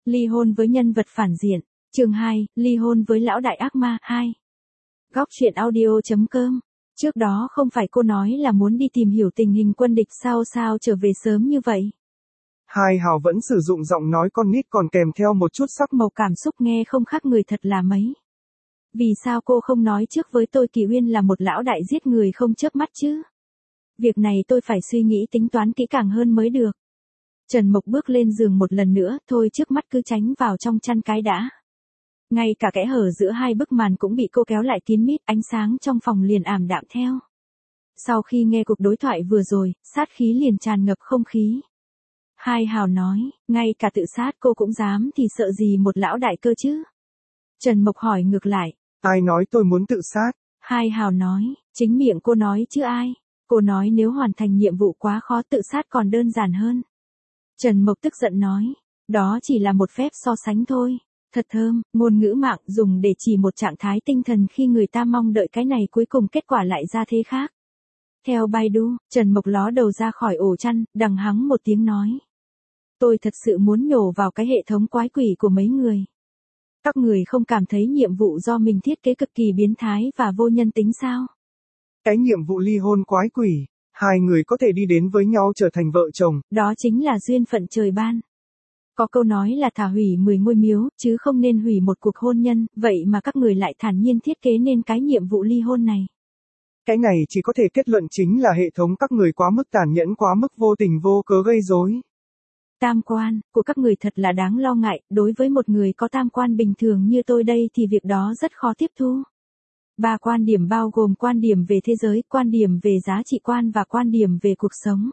ly hôn với nhân vật phản diện. Chương 2, ly hôn với lão đại ác ma 2. Góc truyện audio.com. Trước đó không phải cô nói là muốn đi tìm hiểu tình hình quân địch sao trở về sớm như vậy. Hai Hào vẫn sử dụng giọng nói con nít còn kèm theo một chút sắc màu cảm xúc nghe không khác người thật là mấy. Vì sao cô không nói trước với tôi Kỳ Uyên là một lão đại giết người không chớp mắt chứ? Việc này tôi phải suy nghĩ tính toán kỹ càng hơn mới được. Trần Mộc bước lên giường một lần nữa, thôi trước mắt cứ tránh vào trong chăn cái đã. Ngay cả kẽ hở giữa hai bức màn cũng bị cô kéo lại kín mít, ánh sáng trong phòng liền ảm đạm theo. Sau khi nghe cuộc đối thoại vừa rồi, sát khí liền tràn ngập không khí. Hai Hào nói, ngay cả tự sát cô cũng dám thì sợ gì một lão đại cơ chứ? Trần Mộc hỏi ngược lại. Ai nói tôi muốn tự sát? Hai Hào nói, chính miệng cô nói chứ ai. Cô nói nếu hoàn thành nhiệm vụ quá khó tự sát còn đơn giản hơn. Trần Mộc tức giận nói, đó chỉ là một phép so sánh thôi. Thật thơm, ngôn ngữ mạng dùng để chỉ một trạng thái tinh thần khi người ta mong đợi cái này cuối cùng kết quả lại ra thế khác. Theo Baidu, Trần Mộc ló đầu ra khỏi ổ chăn, đằng hắng một tiếng nói. Tôi thật sự muốn nhổ vào cái hệ thống quái quỷ của mấy người. Các người không cảm thấy nhiệm vụ do mình thiết kế cực kỳ biến thái và vô nhân tính sao? Cái nhiệm vụ ly hôn quái quỷ, hai người có thể đi đến với nhau trở thành vợ chồng. Đó chính là duyên phận trời ban. Có câu nói là thả hủy 10 ngôi miếu, chứ không nên hủy một cuộc hôn nhân, vậy mà các người lại thản nhiên thiết kế nên cái nhiệm vụ ly hôn này. Cái này chỉ có thể kết luận chính là hệ thống các người quá mức tàn nhẫn, quá mức vô tình vô cớ gây rối. Tam quan của các người thật là đáng lo ngại, đối với một người có tam quan bình thường như tôi đây thì việc đó rất khó tiếp thu. 3 quan điểm bao gồm quan điểm về thế giới, quan điểm về giá trị quan và quan điểm về cuộc sống.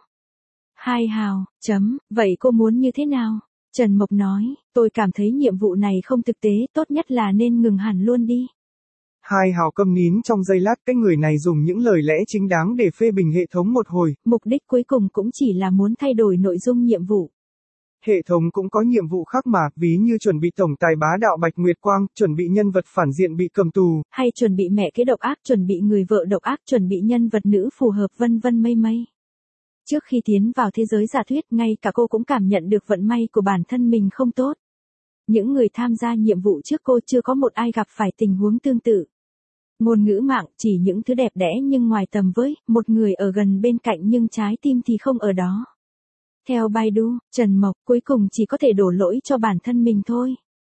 Hai Hào, vậy cô muốn như thế nào? Trần Mộc nói, tôi cảm thấy nhiệm vụ này không thực tế, tốt nhất là nên ngừng hẳn luôn đi. Hai Hào câm nín trong giây lát, cái người này dùng những lời lẽ chính đáng để phê bình hệ thống một hồi. Mục đích cuối cùng cũng chỉ là muốn thay đổi nội dung nhiệm vụ. Hệ thống cũng có nhiệm vụ khác mà, ví như chuẩn bị tổng tài bá đạo Bạch Nguyệt Quang, chuẩn bị nhân vật phản diện bị cầm tù, hay chuẩn bị mẹ kế độc ác, chuẩn bị người vợ độc ác, chuẩn bị nhân vật nữ phù hợp vân vân mây mây. Trước khi tiến vào thế giới giả thuyết, ngay cả cô cũng cảm nhận được vận may của bản thân mình không tốt. Những người tham gia nhiệm vụ trước cô chưa có một ai gặp phải tình huống tương tự. Ngôn ngữ mạng chỉ những thứ đẹp đẽ nhưng ngoài tầm với, một người ở gần bên cạnh nhưng trái tim thì không ở đó. Theo Baidu, Trần Mộc cuối cùng chỉ có thể đổ lỗi cho bản thân mình thôi.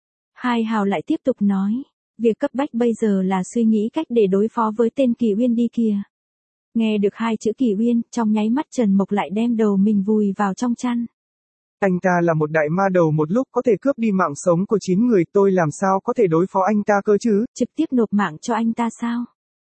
Hai Hào lại tiếp tục nói, việc cấp bách bây giờ là suy nghĩ cách để đối phó với tên Kỳ Uyên đi kìa. Nghe được hai chữ Kỳ Uyên, trong nháy mắt Trần Mộc lại đem đầu mình vùi vào trong chăn. Anh ta là một đại ma đầu một lúc có thể cướp đi mạng sống của 9 người, tôi làm sao có thể đối phó anh ta cơ chứ? Trực tiếp nộp mạng cho anh ta sao?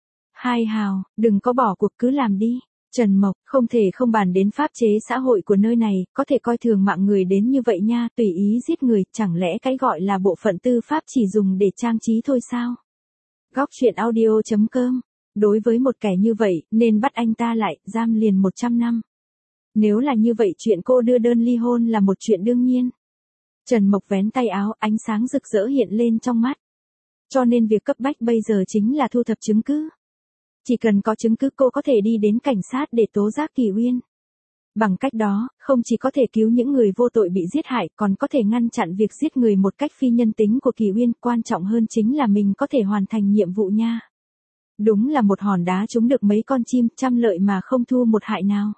Hai Hào, đừng có bỏ cuộc cứ làm đi. Trần Mộc, không thể không bàn đến pháp chế xã hội của nơi này, có thể coi thường mạng người đến như vậy nha, tùy ý giết người, chẳng lẽ cái gọi là bộ phận tư pháp chỉ dùng để trang trí thôi sao? Góc truyện audio.com. Đối với một kẻ như vậy, nên bắt anh ta lại, giam liền 100 năm. Nếu là như vậy chuyện cô đưa đơn ly hôn là một chuyện đương nhiên. Trần Mộc vén tay áo, ánh sáng rực rỡ hiện lên trong mắt. Cho nên việc cấp bách bây giờ chính là thu thập chứng cứ. Chỉ cần có chứng cứ cô có thể đi đến cảnh sát để tố giác Kỳ Uyên. Bằng cách đó, không chỉ có thể cứu những người vô tội bị giết hại, còn có thể ngăn chặn việc giết người một cách phi nhân tính của Kỳ Uyên, quan trọng hơn chính là mình có thể hoàn thành nhiệm vụ nha. Đúng là một hòn đá trúng được mấy con chim, trăm lợi mà không thu một hại nào.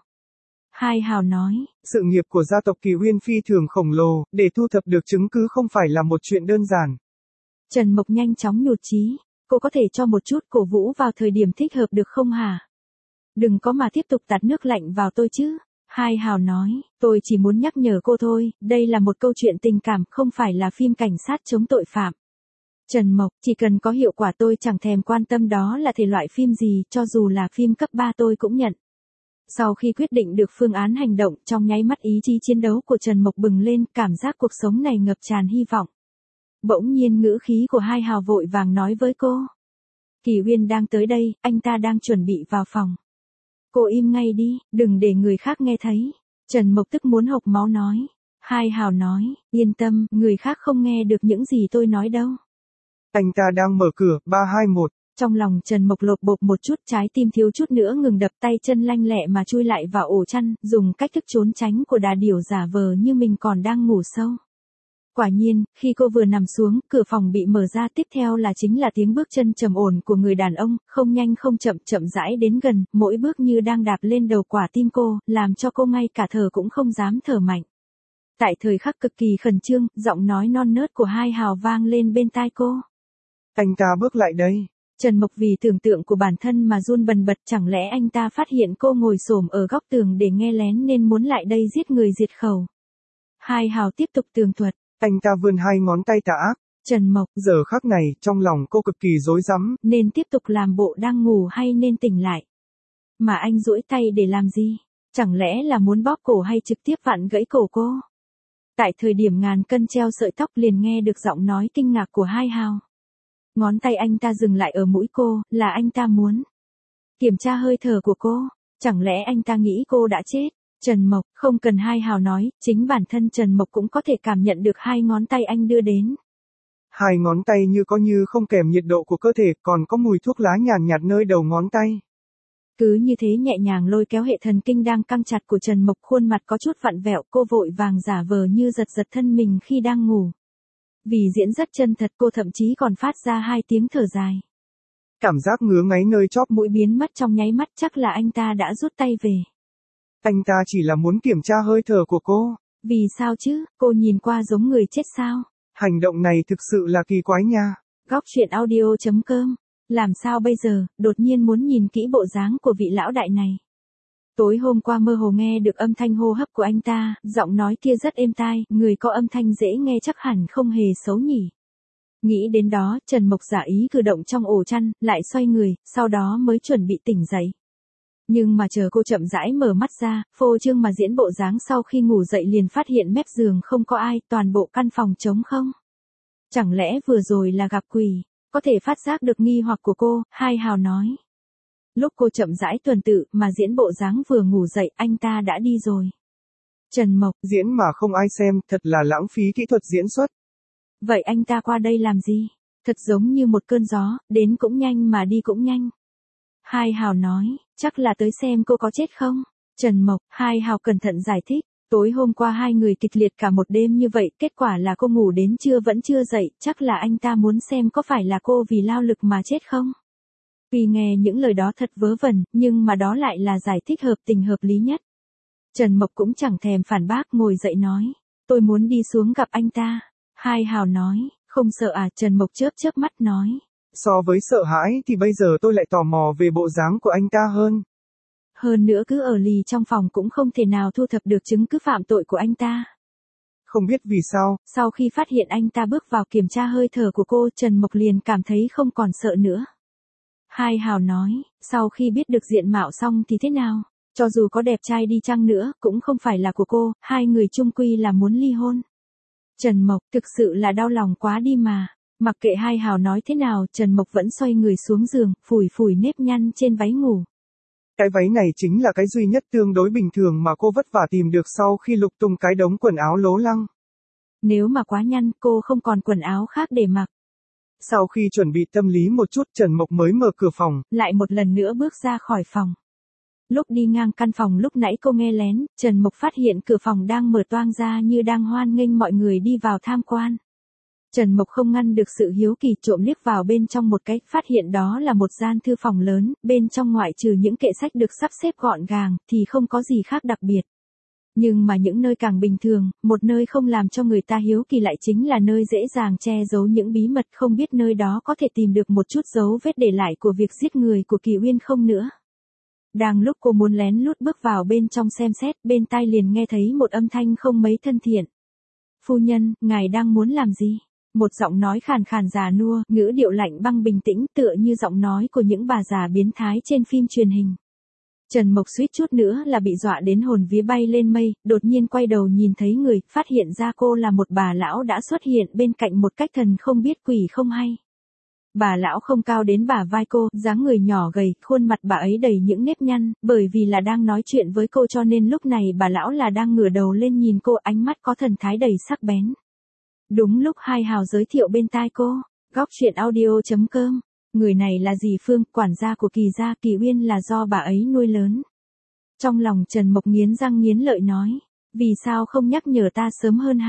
Hai Hào nói, sự nghiệp của gia tộc Kỳ Uyên phi thường khổng lồ, để thu thập được chứng cứ không phải là một chuyện đơn giản. Trần Mộc nhanh chóng nhụt chí, cô có thể cho một chút cổ vũ vào thời điểm thích hợp được không hả? Đừng có mà tiếp tục tạt nước lạnh vào tôi chứ. Hai Hào nói, tôi chỉ muốn nhắc nhở cô thôi, đây là một câu chuyện tình cảm, không phải là phim cảnh sát chống tội phạm. Trần Mộc, chỉ cần có hiệu quả tôi chẳng thèm quan tâm đó là thể loại phim gì, cho dù là phim cấp 3 tôi cũng nhận. Sau khi quyết định được phương án hành động, trong nháy mắt ý chí chiến đấu của Trần Mộc bừng lên, cảm giác cuộc sống này ngập tràn hy vọng. Bỗng nhiên ngữ khí của Hai Hào vội vàng nói với cô. Kỳ Uyên đang tới đây, anh ta đang chuẩn bị vào phòng. Cô im ngay đi, đừng để người khác nghe thấy. Trần Mộc tức muốn hộc máu nói. Hai Hào nói, yên tâm, người khác không nghe được những gì tôi nói đâu. Anh ta đang mở cửa, 321. Trong lòng Trần Mộc lột bột một chút, trái tim thiếu chút nữa ngừng đập, tay chân lanh lẹ mà chui lại vào ổ chăn, dùng cách thức trốn tránh của đà điểu giả vờ như mình còn đang ngủ sâu. Quả nhiên, khi cô vừa nằm xuống, cửa phòng bị mở ra, tiếp theo là chính là tiếng bước chân trầm ổn của người đàn ông, không nhanh không chậm, chậm rãi đến gần, mỗi bước như đang đạp lên đầu quả tim cô, làm cho cô ngay cả thở cũng không dám thở mạnh. Tại thời khắc cực kỳ khẩn trương, giọng nói non nớt của Hai Hào vang lên bên tai cô. Anh ta bước lại đây. Trần Mộc vì tưởng tượng của bản thân mà run bần bật, chẳng lẽ anh ta phát hiện cô ngồi xổm ở góc tường để nghe lén nên muốn lại đây giết người diệt khẩu. Hai Hào tiếp tục tường thuật. Anh ta vươn hai ngón tay tà ác. Trần Mộc, Giờ khắc này, trong lòng cô cực kỳ rối rắm. Nên tiếp tục làm bộ đang ngủ hay nên tỉnh lại? Mà anh duỗi tay để làm gì? Chẳng lẽ là muốn bóp cổ hay trực tiếp vặn gãy cổ cô? Tại thời điểm ngàn cân treo sợi tóc liền nghe được giọng nói kinh ngạc của Hai Hào. Ngón tay anh ta dừng lại ở mũi cô, là anh ta muốn kiểm tra hơi thở của cô. Chẳng lẽ anh ta nghĩ cô đã chết? Trần Mộc, không cần Hai Hào nói, chính bản thân Trần Mộc cũng có thể cảm nhận được hai ngón tay anh đưa đến. Hai ngón tay như không kèm nhiệt độ của cơ thể, còn có mùi thuốc lá nhàn nhạt nơi đầu ngón tay. Cứ như thế nhẹ nhàng lôi kéo hệ thần kinh đang căng chặt của Trần Mộc, khuôn mặt có chút vặn vẹo, cô vội vàng giả vờ như giật giật thân mình khi đang ngủ. Vì diễn rất chân thật, cô thậm chí còn phát ra 2 tiếng thở dài. Cảm giác ngứa ngáy nơi chóp mũi biến mất trong nháy mắt, chắc là anh ta đã rút tay về. Anh ta chỉ là muốn kiểm tra hơi thở của cô. Vì sao chứ, cô nhìn qua giống người chết sao? Hành động này thực sự là kỳ quái nha. Góc truyện audio.com. Làm sao bây giờ, đột nhiên muốn nhìn kỹ bộ dáng của vị lão đại này. Tối hôm qua mơ hồ nghe được âm thanh hô hấp của anh ta, giọng nói kia rất êm tai, người có âm thanh dễ nghe chắc hẳn không hề xấu nhỉ. Nghĩ đến đó, Trần Mộc giả ý cử động trong ổ chăn, lại xoay người, sau đó mới chuẩn bị tỉnh dậy. Nhưng mà chờ cô chậm rãi mở mắt ra, phô trương mà diễn bộ dáng sau khi ngủ dậy liền phát hiện mép giường không có ai, toàn bộ căn phòng trống không. Chẳng lẽ vừa rồi là gặp quỷ? Có thể phát giác được nghi hoặc của cô, Hai Hào nói. Lúc cô chậm rãi tuần tự mà diễn bộ dáng vừa ngủ dậy, anh ta đã đi rồi. Trần Mộc, diễn mà không ai xem, thật là lãng phí kỹ thuật diễn xuất. Vậy anh ta qua đây làm gì? Thật giống như một cơn gió, đến cũng nhanh mà đi cũng nhanh. Hai Hào nói, chắc là tới xem cô có chết không? Trần Mộc, Hai Hào cẩn thận giải thích. Tối hôm qua hai người kịch liệt cả một đêm như vậy, kết quả là cô ngủ đến trưa vẫn chưa dậy, chắc là anh ta muốn xem có phải là cô vì lao lực mà chết không? Vì nghe những lời đó thật vớ vẩn, nhưng mà đó lại là giải thích hợp tình hợp lý nhất. Trần Mộc cũng chẳng thèm phản bác, ngồi dậy nói, tôi muốn đi xuống gặp anh ta. Hai Hào nói, không sợ à? Trần Mộc chớp chớp mắt nói. So với sợ hãi thì bây giờ tôi lại tò mò về bộ dáng của anh ta hơn. Hơn nữa cứ ở lì trong phòng cũng không thể nào thu thập được chứng cứ phạm tội của anh ta. Không biết vì sao, sau khi phát hiện anh ta bước vào kiểm tra hơi thở của cô, Trần Mộc liền cảm thấy không còn sợ nữa. Hai Hào nói, sau khi biết được diện mạo xong thì thế nào? Cho dù có đẹp trai đi chăng nữa, cũng không phải là của cô, hai người chung quy là muốn ly hôn. Trần Mộc, thực sự là đau lòng quá đi mà. Mặc kệ Hai Hào nói thế nào, Trần Mộc vẫn xoay người xuống giường, phủi phủi nếp nhăn trên váy ngủ. Cái váy này chính là cái duy nhất tương đối bình thường mà cô vất vả tìm được sau khi lục tung cái đống quần áo lố lăng. Nếu mà quá nhăn, cô không còn quần áo khác để mặc. Sau khi chuẩn bị tâm lý một chút, Trần Mộc mới mở cửa phòng. Lại một lần nữa bước ra khỏi phòng. Lúc đi ngang căn phòng lúc nãy cô nghe lén, Trần Mộc phát hiện cửa phòng đang mở toang ra như đang hoan nghênh mọi người đi vào tham quan. Trần Mộc không ngăn được sự hiếu kỳ, trộm liếc vào bên trong một cái, phát hiện đó là một gian thư phòng lớn, bên trong ngoại trừ những kệ sách được sắp xếp gọn gàng, thì không có gì khác đặc biệt. Nhưng mà những nơi càng bình thường, một nơi không làm cho người ta hiếu kỳ lại chính là nơi dễ dàng che giấu những bí mật, không biết nơi đó có thể tìm được một chút dấu vết để lại của việc giết người của Kỳ Uyên không nữa. Đang lúc cô muốn lén lút bước vào bên trong xem xét, bên tai liền nghe thấy một âm thanh không mấy thân thiện. Phu nhân, ngài đang muốn làm gì? Một giọng nói khàn khàn già nua, ngữ điệu lạnh băng bình tĩnh, tựa như giọng nói của những bà già biến thái trên phim truyền hình. Trần Mộc suýt chút nữa là bị dọa đến hồn vía bay lên mây, đột nhiên quay đầu nhìn thấy người, phát hiện ra cô là một bà lão đã xuất hiện bên cạnh một cách thần không biết quỷ không hay. Bà lão không cao đến bả vai cô, dáng người nhỏ gầy, khuôn mặt bà ấy đầy những nếp nhăn, bởi vì là đang nói chuyện với cô cho nên lúc này bà lão là đang ngửa đầu lên nhìn cô, ánh mắt có thần thái đầy sắc bén. Đúng lúc Hai Hào giới thiệu bên tai cô, góc truyện audio.com, người này là dì Phương, quản gia của Kỳ gia, Kỳ Uyên là do bà ấy nuôi lớn. Trong lòng Trần Mộc nghiến răng nghiến lợi nói, vì sao không nhắc nhở ta sớm hơn hả?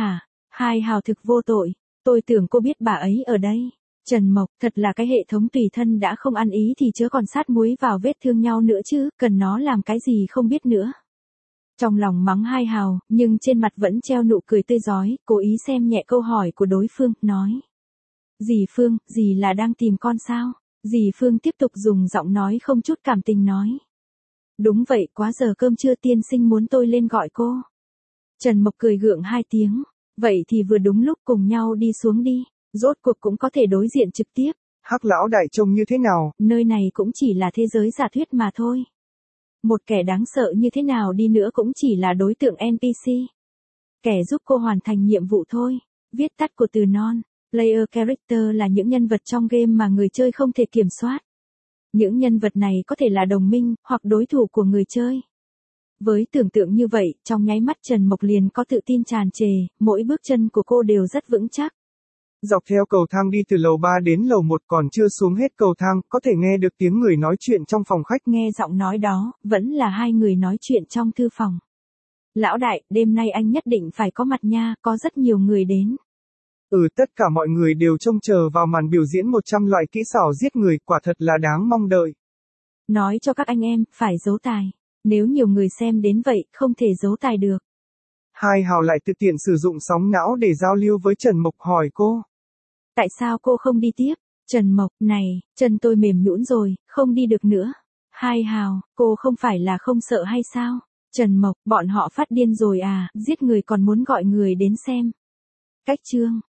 Hai Hào thực vô tội, tôi tưởng cô biết bà ấy ở đây. Trần Mộc, thật là cái hệ thống tùy thân đã không ăn ý thì chớ còn sát muối vào vết thương nhau nữa chứ, cần nó làm cái gì không biết nữa. Trong lòng mắng Hai Hào, nhưng trên mặt vẫn treo nụ cười tươi rói, cố ý xem nhẹ câu hỏi của đối phương, nói. Dì Phương, dì là đang tìm con sao? Dì Phương tiếp tục dùng giọng nói không chút cảm tình nói. Đúng vậy, quá giờ cơm trưa tiên sinh muốn tôi lên gọi cô. Trần Mộc cười gượng 2 tiếng. Vậy thì vừa đúng lúc cùng nhau đi xuống đi. Rốt cuộc cũng có thể đối diện trực tiếp. Hắc lão đại trông như thế nào? Nơi này cũng chỉ là thế giới giả thuyết mà thôi. Một kẻ đáng sợ như thế nào đi nữa cũng chỉ là đối tượng NPC. Kẻ giúp cô hoàn thành nhiệm vụ thôi. Viết tắt của từ non. Player character là những nhân vật trong game mà người chơi không thể kiểm soát. Những nhân vật này có thể là đồng minh, hoặc đối thủ của người chơi. Với tưởng tượng như vậy, trong nháy mắt Trần Mộc liền có tự tin tràn trề, mỗi bước chân của cô đều rất vững chắc. Dọc theo cầu thang đi từ lầu 3 đến lầu 1 còn chưa xuống hết cầu thang, có thể nghe được tiếng người nói chuyện trong phòng khách. Nghe giọng nói đó, vẫn là hai người nói chuyện trong thư phòng. Lão đại, đêm nay anh nhất định phải có mặt nha, có rất nhiều người đến. Tất cả mọi người đều trông chờ vào màn biểu diễn 100 loại kỹ xảo giết người, quả thật là đáng mong đợi. Nói cho các anh em, phải giấu tài. Nếu nhiều người xem đến vậy, không thể giấu tài được. Hai Hào lại tự tiện sử dụng sóng não để giao lưu với Trần Mộc, hỏi cô. Tại sao cô không đi tiếp? Trần Mộc, này, chân tôi mềm nhũn rồi, không đi được nữa. Hai Hào, cô không phải là không sợ hay sao? Trần Mộc, bọn họ phát điên rồi à, giết người còn muốn gọi người đến xem. Cách chương